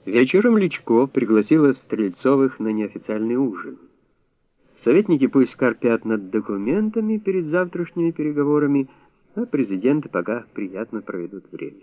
Вечером Личко пригласила Стрельцовых на неофициальный ужин. Советники пусть корпят над документами перед завтрашними переговорами, а президенты пока приятно проведут время.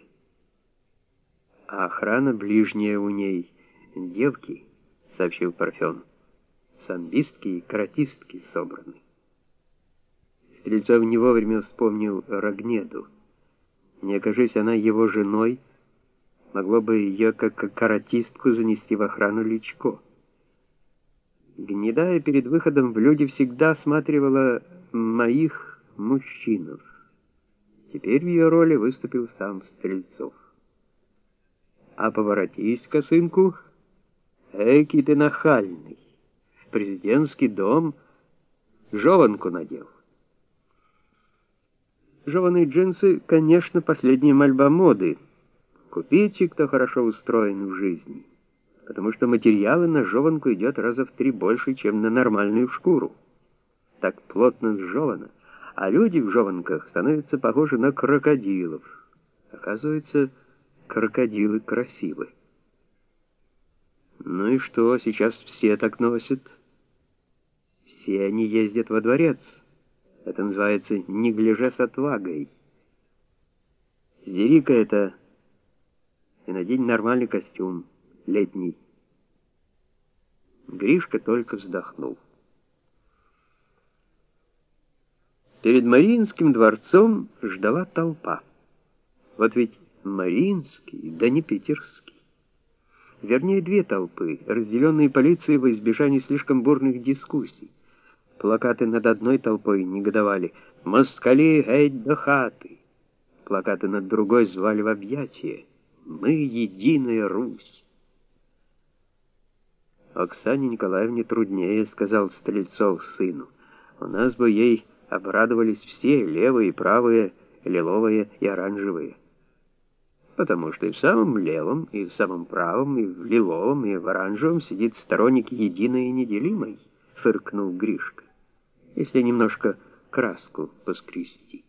А охрана ближняя у ней — девки, — сообщил Парфен. Самбистки и каратистки собраны. Стрельцов не вовремя вспомнил Рогнеду. Не окажись она его женой, могло бы ее как каратистку занести в охрану Личко. Гнедая перед выходом в люди всегда осматривала моих мужчинов. Теперь в ее роли выступил сам Стрельцов. А поворотись, косынку, эки ты нахальный. В президентский дом жеванку надел. Жеваные джинсы, конечно, последняя мольба моды. Купите, кто хорошо устроен в жизни, потому что материалы на жеванку идет раза в 3 больше, чем на нормальную шкуру. Так плотно сжевано, а люди в жеванках становятся похожи на крокодилов. Оказывается, крокодилы красивы. Ну и что, сейчас все так носят? Все они ездят во дворец. Это называется неглиже с отвагой. Сдери-ка это и надень нормальный костюм, летний. Гришка только вздохнул. Перед Мариинским дворцом ждала толпа. Вот ведь Мариинский, да не питерский. Вернее, 2 толпы, разделенные полицией во избежание слишком бурных дискуссий. Плакаты над одной толпой негодовали: «Москали, геть до хаты!» Плакаты над другой звали в объятия: «Мы единая Русь!» «Оксане Николаевне труднее», — сказал Стрельцов сыну. «У нас бы ей обрадовались все, левые, правые, лиловые и оранжевые». «Потому что и в самом левом, и в самом правом, и в лиловом, и в оранжевом сидит сторонник единой и неделимой», — фыркнул Гришка, «если немножко краску поскрести».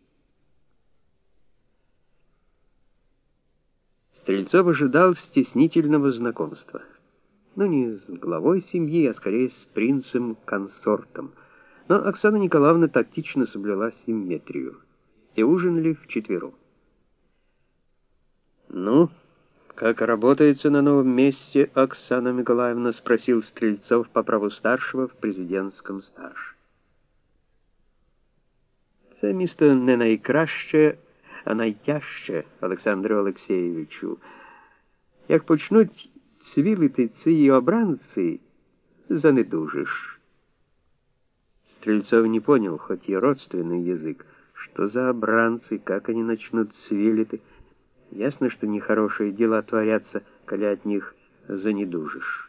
Стрельцов ожидал стеснительного знакомства. Ну, не с главой семьи, а скорее с принцем-консортом. Но Оксана Николаевна тактично соблюла симметрию. И ужинали вчетвером. «Ну, как работается на новом месте, Оксана Николаевна?» — спросил Стрельцов по праву старшего в президентском старше. «Це місто не найкраще, а найтяжче, Олександру Олексійовичу. Як почнуть цвілити ці обранці, занедужишь». Стрельцов не понял, хоть и родственный язык, что за обранцы, как они начнут цвилить. Ясно, что нехорошие дела творятся, коли от них занедужишь.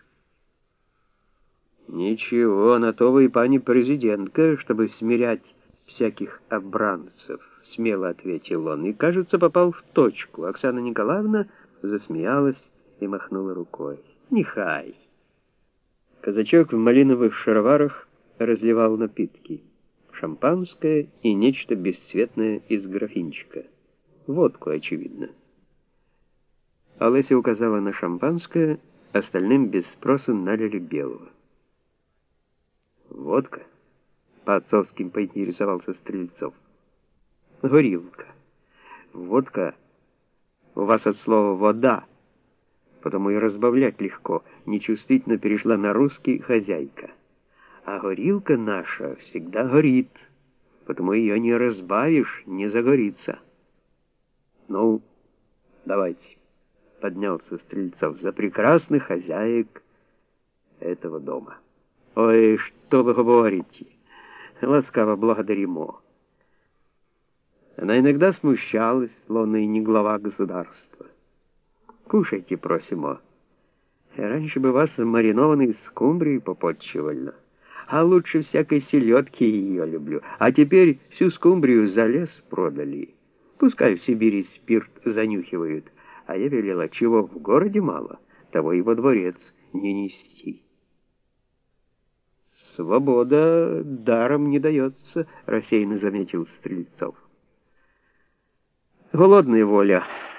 «Ничего, на то вы и пани президентка, чтобы смирять всяких обранцев», — смело ответил он, и, кажется, попал в точку. Оксана Николаевна засмеялась и махнула рукой. «Нехай». Казачок в малиновых шароварах разливал напитки. Шампанское и нечто бесцветное из графинчика. Водку, очевидно. Олеся указала на шампанское, остальным без спросу налили белого. «Водка?» — по-отцовски поинтересовался Стрельцов. «Горилка. Водка у вас от слова «вода», потому и разбавлять легко», — нечувствительно перешла на русский хозяйка. «А горилка наша всегда горит, потому ее не разбавишь, не загорится». «Ну, давайте», — поднялся Стрельцов, — «за прекрасных хозяек этого дома». «Ой, что вы говорите? Ласкаво благодаримо». Она иногда смущалась, словно и не глава государства. «Кушайте, просимо. Раньше бы вас маринованной скумбрией попотчевали, а лучше всякой селедки ее люблю. А теперь всю скумбрию за лес продали. Пускай в Сибири спирт занюхивают, а я велела, чего в городе мало, того и во дворец не нести». «Свобода даром не дается», — рассеянно заметил Стрельцов. «Голодная воля».